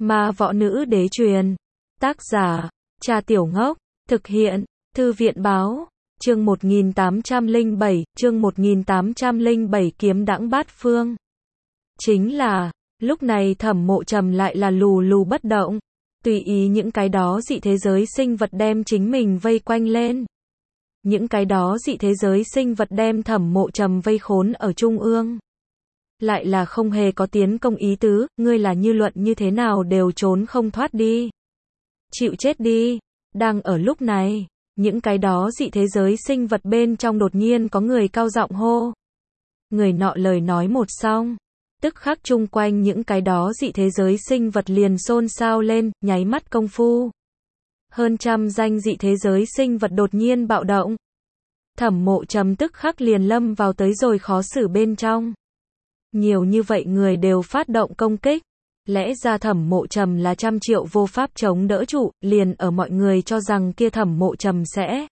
Ma võ nữ đế truyền. Tác giả, Cha Tiểu Ngốc. Thực hiện, Thư viện báo. Chương 1807 kiếm đãng bát phương. Chính là, lúc này Thẩm Mộ Trầm lại là lù lù bất động. Tùy ý những cái đó dị thế giới sinh vật đem chính mình vây quanh lên. Những cái đó dị thế giới sinh vật đem Thẩm Mộ Trầm vây khốn ở trung ương. Lại là không hề có tiến công ý tứ, ngươi là như luận như thế nào đều trốn không thoát đi. Chịu chết đi. Đang ở lúc này, những cái đó dị thế giới sinh vật bên trong đột nhiên có người cao giọng hô. Người nọ lời nói một xong, tức khắc chung quanh những cái đó dị thế giới sinh vật liền xôn xao lên, nháy mắt công phu. Hơn trăm danh dị thế giới sinh vật đột nhiên bạo động. Thẩm Mộ Trầm tức khắc liền lâm vào tới rồi khó xử bên trong. Nhiều như vậy người đều phát động công kích. Lẽ ra Thẩm Mộ Trầm là trăm triệu vô pháp chống đỡ trụ, liền ở mọi người cho rằng kia Thẩm Mộ Trầm sẽ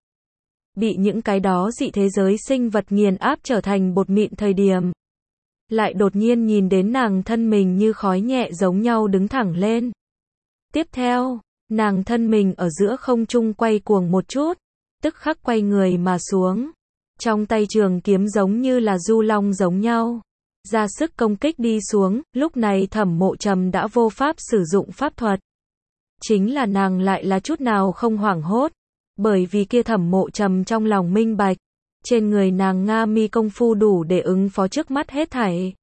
bị những cái đó dị thế giới sinh vật nghiền áp trở thành bột mịn thời điểm. Lại đột nhiên nhìn đến nàng thân mình như khói nhẹ giống nhau đứng thẳng lên. Tiếp theo, nàng thân mình ở giữa không trung quay cuồng một chút, tức khắc quay người mà xuống. Trong tay trường kiếm giống như là du long giống nhau. Ra sức công kích đi xuống, lúc này Thẩm Mộ Trầm đã vô pháp sử dụng pháp thuật. Chính là nàng lại là chút nào không hoảng hốt, bởi vì kia Thẩm Mộ Trầm trong lòng minh bạch, trên người nàng Nga mi công phu đủ để ứng phó trước mắt hết thảy.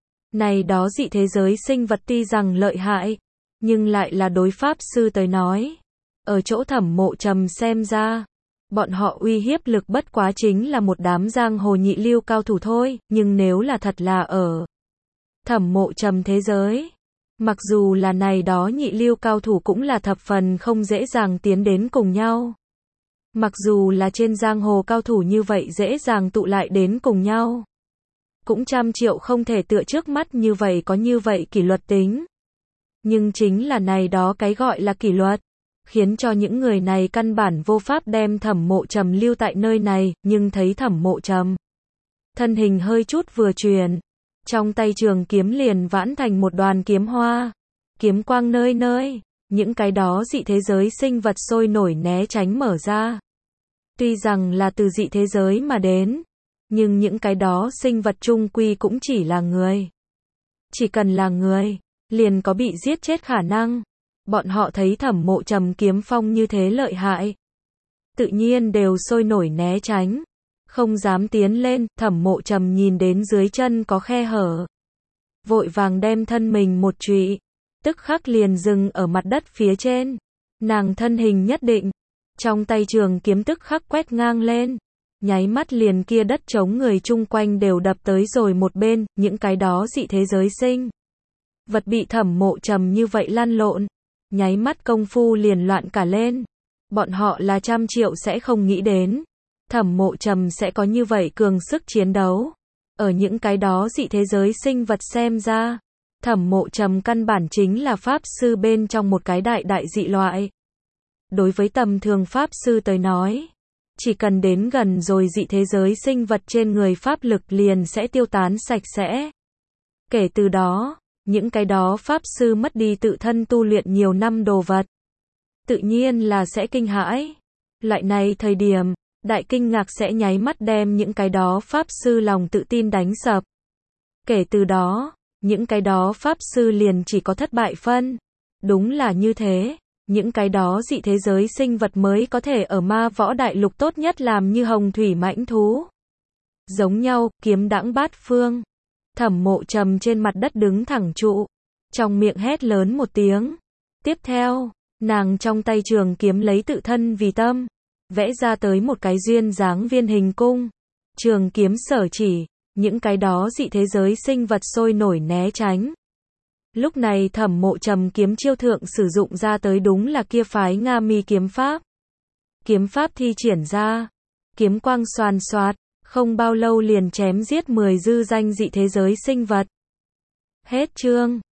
Này đó dị thế giới sinh vật tuy rằng lợi hại, nhưng lại là đối pháp sư tới nói. Ở chỗ Thẩm Mộ Trầm xem ra, bọn họ uy hiếp lực bất quá chính là một đám giang hồ nhị lưu cao thủ thôi, nhưng nếu là thật là ở Thẩm Mộ Trầm thế giới, mặc dù là này đó nhị lưu cao thủ cũng là thập phần không dễ dàng tiến đến cùng nhau. Mặc dù là trên giang hồ cao thủ như vậy dễ dàng tụ lại đến cùng nhau, cũng trăm triệu không thể tựa trước mắt như vậy có như vậy kỷ luật tính. Nhưng chính là này đó cái gọi là kỷ luật, khiến cho những người này căn bản vô pháp đem Thẩm Mộ Trầm lưu tại nơi này, nhưng thấy Thẩm Mộ Trầm thân hình hơi chút vừa chuyển, trong tay trường kiếm liền vãn thành một đoàn kiếm hoa, kiếm quang nơi nơi, những cái đó dị thế giới sinh vật sôi nổi né tránh mở ra. Tuy rằng là từ dị thế giới mà đến, nhưng những cái đó sinh vật chung quy cũng chỉ là người. Chỉ cần là người, liền có bị giết chết khả năng. Bọn họ thấy Thẩm Mộ Trầm kiếm phong như thế lợi hại, tự nhiên đều sôi nổi né tránh, không dám tiến lên. Thẩm Mộ Trầm nhìn đến dưới chân có khe hở, vội vàng đem thân mình một trụy, tức khắc liền dừng ở mặt đất phía trên. Nàng thân hình nhất định, trong tay trường kiếm tức khắc quét ngang lên, nháy mắt liền kia đất trống người chung quanh đều đập tới rồi một bên, những cái đó dị thế giới sinh vật bị Thẩm Mộ Trầm như vậy lăn lộn, nháy mắt công phu liền loạn cả lên. Bọn họ là trăm triệu sẽ không nghĩ đến Thẩm Mộ Trầm sẽ có như vậy cường sức chiến đấu. Ở những cái đó dị thế giới sinh vật xem ra, Thẩm Mộ Trầm căn bản chính là pháp sư bên trong một cái đại dị loại. Đối với tầm thường pháp sư tới nói, chỉ cần đến gần rồi dị thế giới sinh vật trên người pháp lực liền sẽ tiêu tán sạch sẽ. Kể từ đó, những cái đó pháp sư mất đi tự thân tu luyện nhiều năm đồ vật, tự nhiên là sẽ kinh hãi. Loại này thời điểm, đại kinh ngạc sẽ nháy mắt đem những cái đó pháp sư lòng tự tin đánh sập. Kể từ đó, những cái đó pháp sư liền chỉ có thất bại phân. Đúng là như thế, những cái đó dị thế giới sinh vật mới có thể ở ma võ đại lục tốt nhất làm như hồng thủy mãnh thú. Giống nhau, kiếm đãng bát phương. Thẩm Mộ Trầm trên mặt đất đứng thẳng trụ, trong miệng hét lớn một tiếng. Tiếp theo, nàng trong tay trường kiếm lấy tự thân vì tâm, vẽ ra tới một cái duyên dáng viên hình cung. Trường kiếm sở chỉ, những cái đó dị thế giới sinh vật sôi nổi né tránh. Lúc này Thẩm Mộ Trầm kiếm chiêu thượng sử dụng ra tới đúng là kia phái Nga mi kiếm pháp. Kiếm pháp thi triển ra, kiếm quang xoàn xoạt, không bao lâu liền chém giết 10 dư danh dị thế giới sinh vật. Hết chương.